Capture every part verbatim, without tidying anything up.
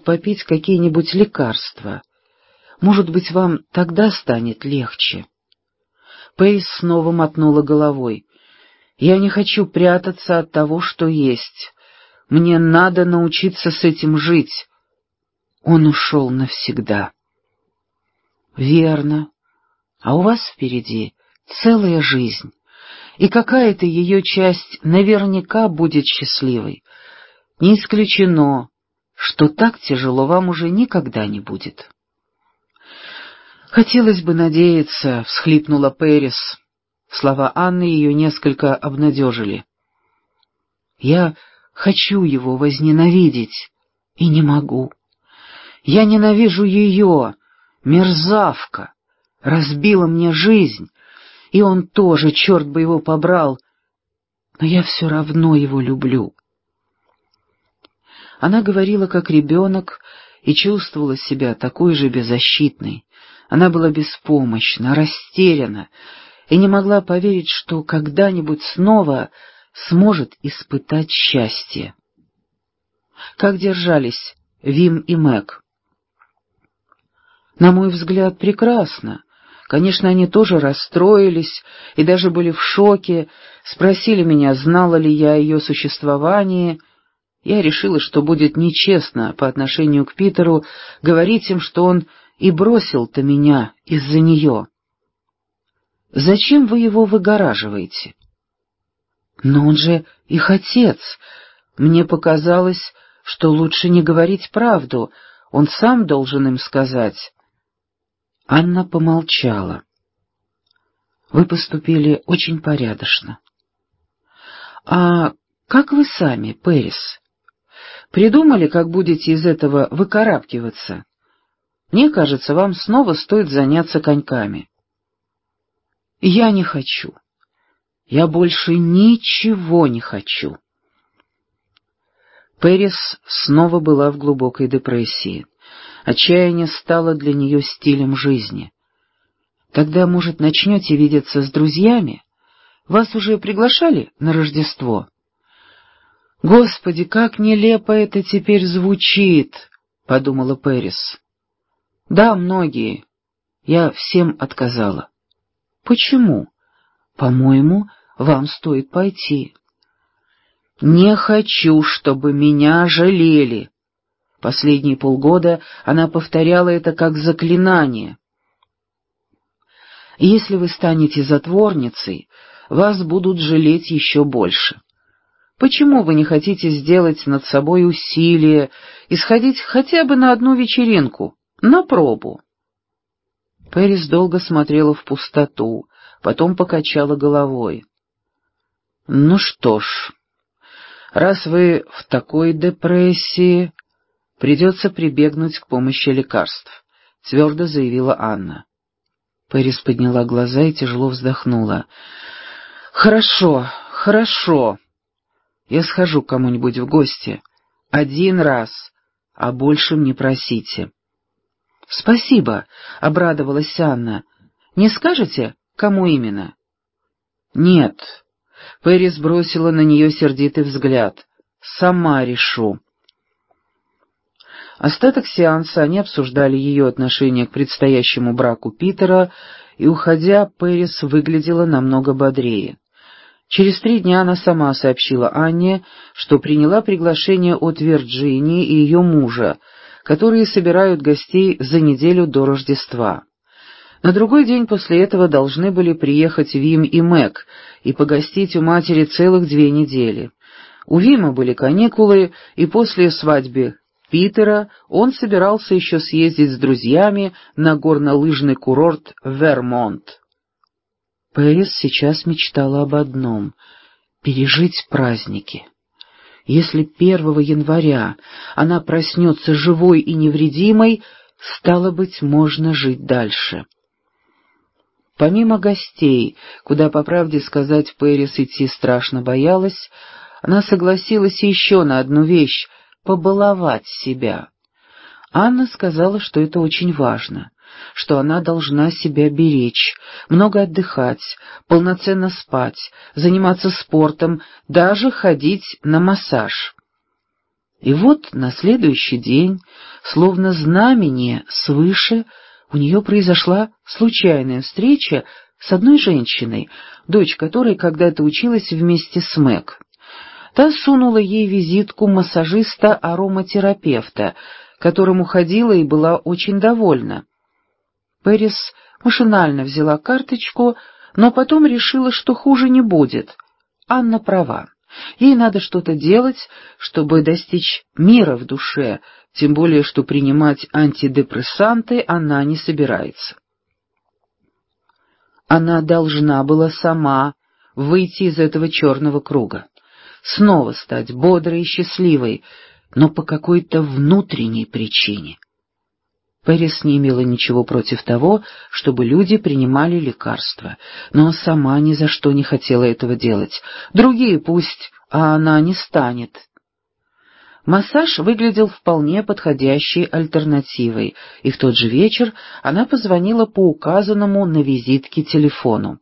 попить какие-нибудь лекарства? Может быть, вам тогда станет легче?» Пейс снова мотнула головой. «Я не хочу прятаться от того, что есть. Мне надо научиться с этим жить. Он ушел навсегда». «Верно. А у вас впереди целая жизнь, и какая-то ее часть наверняка будет счастливой. Не исключено, что так тяжело вам уже никогда не будет». «Хотелось бы надеяться», — всхлипнула Пэрис. Слова Анны ее несколько обнадежили. «Я хочу его возненавидеть, и не могу. Я ненавижу ее, мерзавка, разбила мне жизнь, и он тоже, черт бы его побрал, но я все равно его люблю». Она говорила как ребенок и чувствовала себя такой же беззащитной. Она была беспомощна, растеряна и не могла поверить, что когда-нибудь снова сможет испытать счастье. Как держались Вим и Мэг? На мой взгляд, прекрасно. Конечно, они тоже расстроились и даже были в шоке, спросили меня, знала ли я о ее существовании. Я решила, что будет нечестно по отношению к Питеру говорить им, что он и бросил-то меня из-за нее. «Зачем вы его выгораживаете?» «Но он же их отец. Мне показалось, что лучше не говорить правду, он сам должен им сказать». Анна помолчала. «Вы поступили очень порядочно. А как вы сами, Пэрис? Придумали, как будете из этого выкарабкиваться? Мне кажется, вам снова стоит заняться коньками». «Я не хочу. Я больше ничего не хочу». Пэрис снова была в глубокой депрессии. Отчаяние стало для нее стилем жизни. «Тогда, может, начнете видеться с друзьями? Вас уже приглашали на Рождество?» «Господи, как нелепо это теперь звучит», — подумала Пэрис. «Да, многие. Я всем отказала». «Почему? По-моему, вам стоит пойти». «Не хочу, чтобы меня жалели». Последние полгода она повторяла это как заклинание. «Если вы станете затворницей, вас будут жалеть еще больше. Почему вы не хотите сделать над собой усилие и сходить хотя бы на одну вечеринку, на пробу?» Пэрис долго смотрела в пустоту, потом покачала головой. «Ну что ж, раз вы в такой депрессии, придется прибегнуть к помощи лекарств», — твердо заявила Анна. Пэрис подняла глаза и тяжело вздохнула. «Хорошо, хорошо. Я схожу к кому-нибудь в гости. Один раз, а больше не просите». «Спасибо», — обрадовалась Анна. «Не скажете, кому именно?» «Нет». Пэрис бросила на нее сердитый взгляд. «Сама решу». Остаток сеанса они обсуждали ее отношение к предстоящему браку Питера, и, уходя, Пэрис выглядела намного бодрее. Через три дня она сама сообщила Анне, что приняла приглашение от Вирджинии и ее мужа, которые собирают гостей за неделю до Рождества. На другой день после этого должны были приехать Вим и Мэг и погостить у матери целых две недели. У Вима были каникулы, и после свадьбы Питера он собирался еще съездить с друзьями на горнолыжный курорт Вермонт. Пэрис сейчас мечтала об одном — пережить праздники. Если первого января она проснется живой и невредимой, стало быть, можно жить дальше. Помимо гостей, куда, по правде сказать, Пэрис идти страшно боялась, она согласилась еще на одну вещь — побаловать себя. Анна сказала, что это очень важно, что она должна себя беречь, много отдыхать, полноценно спать, заниматься спортом, даже ходить на массаж. И вот на следующий день, Словно знамение свыше, у нее произошла случайная встреча с одной женщиной, дочь которой когда-то училась вместе с Мэг. Та сунула ей визитку массажиста-ароматерапевта, которому ходила и была очень довольна. Пэрис машинально взяла карточку, но потом решила, что хуже не будет. Анна права. Ей надо что-то делать, чтобы достичь мира в душе, тем более что принимать антидепрессанты она не собирается. Она должна была сама выйти из этого черного круга, снова стать бодрой и счастливой, но по какой-то внутренней причине. Пэрис не имела ничего против того, чтобы люди принимали лекарства, но сама ни за что не хотела этого делать. Другие пусть, а она не станет. Массаж выглядел вполне подходящей альтернативой, и в тот же вечер она позвонила по указанному на визитке телефону.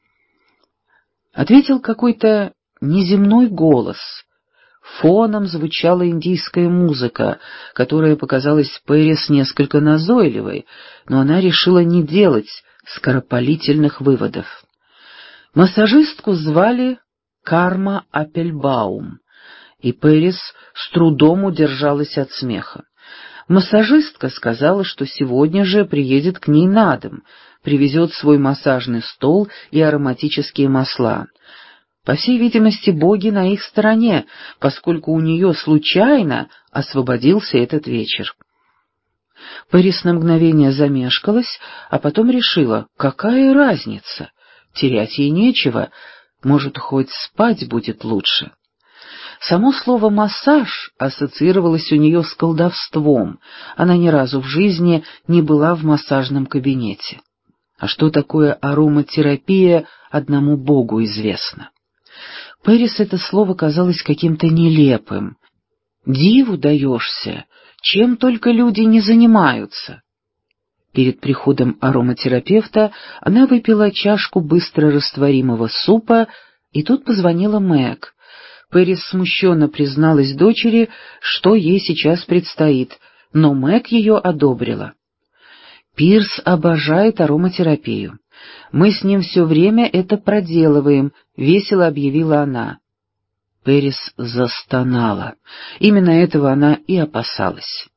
Ответил какой-то неземной голос. Фоном звучала индийская музыка, которая показалась Пэрис несколько назойливой, но она решила не делать скоропалительных выводов. Массажистку звали Карма Аппельбаум, и Пэрис с трудом удержалась от смеха. Массажистка сказала, что сегодня же приедет к ней на дом, привезет свой массажный стол и ароматические масла. По всей видимости, боги на их стороне, поскольку у нее случайно освободился этот вечер. Пэрис на мгновение замешкалась, а потом решила, какая разница, терять ей нечего, может, хоть спать будет лучше. Само слово «массаж» ассоциировалось у нее с колдовством, она ни разу в жизни не была в массажном кабинете. А что такое ароматерапия, одному Богу известно. Пэрис это слово казалось каким-то нелепым. Диву даешься, чем только люди не занимаются. Перед приходом ароматерапевта она выпила чашку быстрорастворимого супа, и тут позвонила Мэг. Пэрис смущенно призналась дочери, что ей сейчас предстоит, но Мэг ее одобрила. «Пирс обожает ароматерапию. Мы с ним все время это проделываем», — весело объявила она. Пэрис застонала. Именно этого она и опасалась.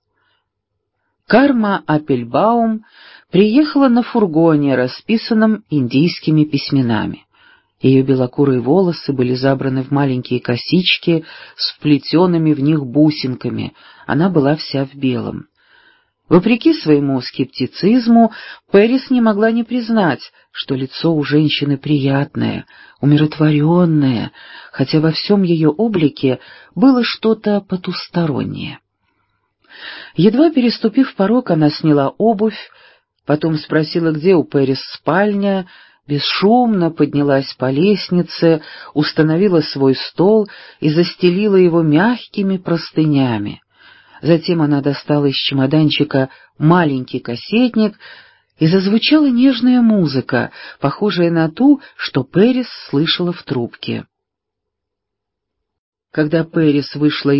Карма Аппельбаум приехала на фургоне, расписанном индийскими письменами. Ее белокурые волосы были забраны в маленькие косички с вплетенными в них бусинками, она была вся в белом. Вопреки своему скептицизму, Пэрис не могла не признать, что лицо у женщины приятное, умиротворенное, хотя во всем ее облике было что-то потустороннее. Едва переступив порог, она сняла обувь, потом спросила, где у Пэрис спальня, бесшумно поднялась по лестнице, установила свой стол и застелила его мягкими простынями. Затем она достала из чемоданчика маленький кассетник, и зазвучала нежная музыка, похожая на ту, что Пэрис слышала в трубке. Когда Пэрис вышла